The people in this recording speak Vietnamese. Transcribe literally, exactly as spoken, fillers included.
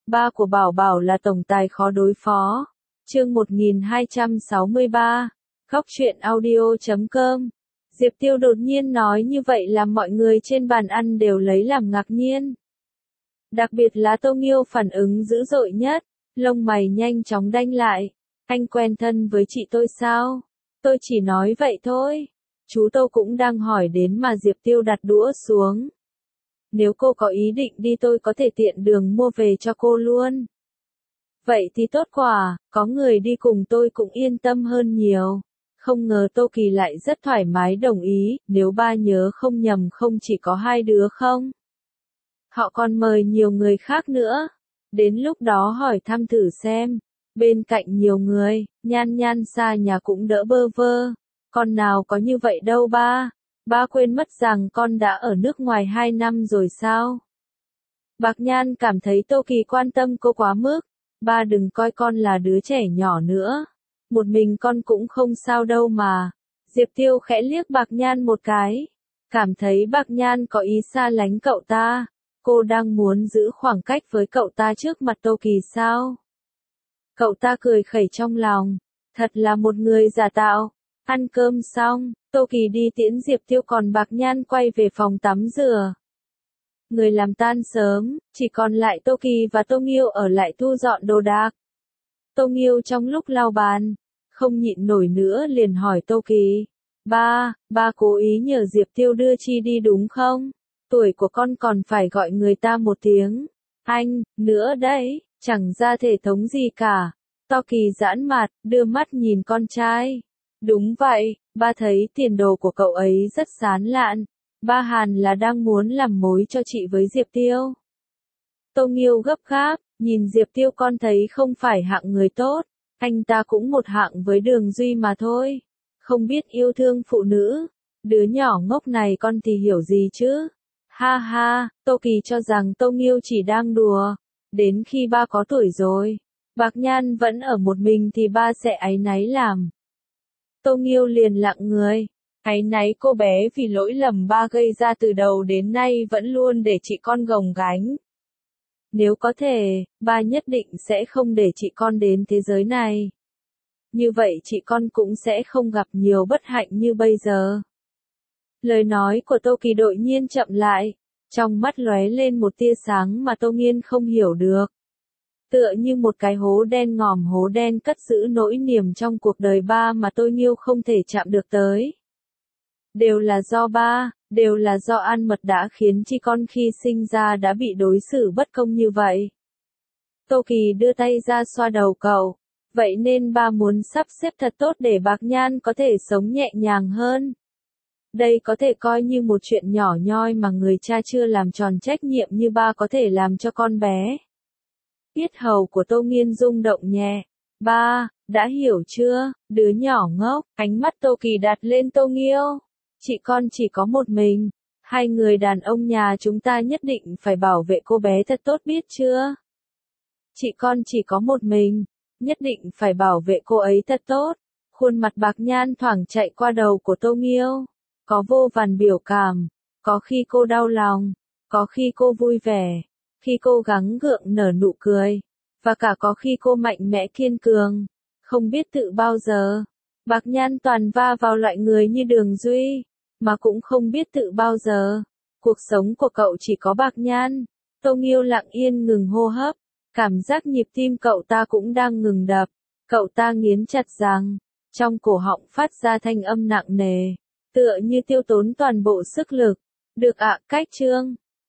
Ba của Bảo Bảo là tổng tài khó đối phó. Chương một nghìn hai trăm sáu mươi ba. Góc truyện audio chấm com. Diệp Tiêu đột nhiên nói như vậy làm mọi người trên bàn ăn đều lấy làm ngạc nhiên. Đặc biệt là Tô Nghiêu phản ứng dữ dội nhất, lông mày nhanh chóng đanh lại. Anh quen thân với chị tôi sao? Tôi chỉ nói vậy thôi. Chú Tô cũng đang hỏi đến mà Diệp Tiêu đặt đũa xuống. Nếu cô có ý định đi tôi có thể tiện đường mua về cho cô luôn. Vậy thì tốt quá, có người đi cùng tôi cũng yên tâm hơn nhiều. Không ngờ Tô Kỳ lại rất thoải mái đồng ý, nếu ba nhớ không nhầm không chỉ có hai đứa không. Họ còn mời nhiều người khác nữa. Đến lúc đó hỏi thăm thử xem. Bên cạnh nhiều người, Nhan Nhan xa nhà cũng đỡ bơ vơ. Con nào có như vậy đâu ba. Ba quên mất rằng con đã ở nước ngoài hai năm rồi sao? Bạc Nhan cảm thấy Tô Kỳ quan tâm cô quá mức. Ba đừng coi con là đứa trẻ nhỏ nữa. Một mình con cũng không sao đâu mà. Diệp Tiêu khẽ liếc Bạc Nhan một cái. Cảm thấy Bạc Nhan có ý xa lánh cậu ta. Cô đang muốn giữ khoảng cách với cậu ta trước mặt Tô Kỳ sao? Cậu ta cười khẩy trong lòng. Thật là một người giả tạo. Ăn cơm xong, Tô Kỳ đi tiễn Diệp Tiêu còn Bạc Nhan quay về phòng tắm rửa. Người làm tan sớm, chỉ còn lại Tô Kỳ và Tô Nghiêu ở lại thu dọn đồ đạc. Tô Nghiêu trong lúc lau bàn, không nhịn nổi nữa liền hỏi Tô Kỳ. Ba, ba cố ý nhờ Diệp Tiêu đưa Chi đi đúng không? Tuổi của con còn phải gọi người ta một tiếng. Anh, nữa đấy, chẳng ra thể thống gì cả. Tô Kỳ giãn mặt, đưa mắt nhìn con trai. Đúng vậy, ba thấy tiền đồ của cậu ấy rất sán lạn. Ba hẳn là đang muốn làm mối cho chị với Diệp Tiêu. Tô Nghiêu gấp gáp, nhìn Diệp Tiêu con thấy không phải hạng người tốt. Anh ta cũng một hạng với Đường Duy mà thôi. Không biết yêu thương phụ nữ. Đứa nhỏ ngốc này con thì hiểu gì chứ. Ha ha, Tô Kỳ cho rằng Tô Nghiêu chỉ đang đùa. Đến khi ba có tuổi rồi, Bạc Nhan vẫn ở một mình thì ba sẽ áy náy làm. Tô Nghiêu liền lặng người. Áy náy cô bé vì lỗi lầm ba gây ra từ đầu đến nay vẫn luôn để chị con gồng gánh. Nếu có thể, ba nhất định sẽ không để chị con đến thế giới này. Như vậy chị con cũng sẽ không gặp nhiều bất hạnh như bây giờ. Lời nói của Tô Kỳ đột nhiên chậm lại. Trong mắt lóe lên một tia sáng mà Tô Nghiên không hiểu được. Tựa như một cái hố đen ngòm hố đen cất giữ nỗi niềm trong cuộc đời ba mà Tô Nghiêu không thể chạm được tới. Đều là do ba, đều là do ăn mật đã khiến Chi con khi sinh ra đã bị đối xử bất công như vậy. Tô Kỳ đưa tay ra xoa đầu cậu. Vậy nên ba muốn sắp xếp thật tốt để Bạc Nhan có thể sống nhẹ nhàng hơn. Đây có thể coi như một chuyện nhỏ nhoi mà người cha chưa làm tròn trách nhiệm như ba có thể làm cho con bé. Yết hầu của Tô Nghiên rung động nhẹ. Ba, đã hiểu chưa, đứa nhỏ ngốc, ánh mắt Tô Kỳ đặt lên Tô Nghiêu. Chị con chỉ có một mình. Hai người đàn ông nhà chúng ta nhất định phải bảo vệ cô bé thật tốt biết chưa? Chị con chỉ có một mình. Nhất định phải bảo vệ cô ấy thật tốt. Khuôn mặt Bạc Nhan thoảng chạy qua đầu của Tô Nghiêu. Có vô vàn biểu cảm. Có khi cô đau lòng. Có khi cô vui vẻ. Khi cô gắng gượng nở nụ cười. Và cả có khi cô mạnh mẽ kiên cường. Không biết tự bao giờ. Bạc Nhan toàn va vào loại người như Đường Duy. Mà cũng không biết tự bao giờ. Cuộc sống của cậu chỉ có Bạc Nhan. Tô Nghiêu lặng yên ngừng hô hấp. Cảm giác nhịp tim cậu ta cũng đang ngừng đập. Cậu ta nghiến chặt răng. Trong cổ họng phát ra thanh âm nặng nề. Tựa như tiêu tốn toàn bộ sức lực. Được ạ, cách chương.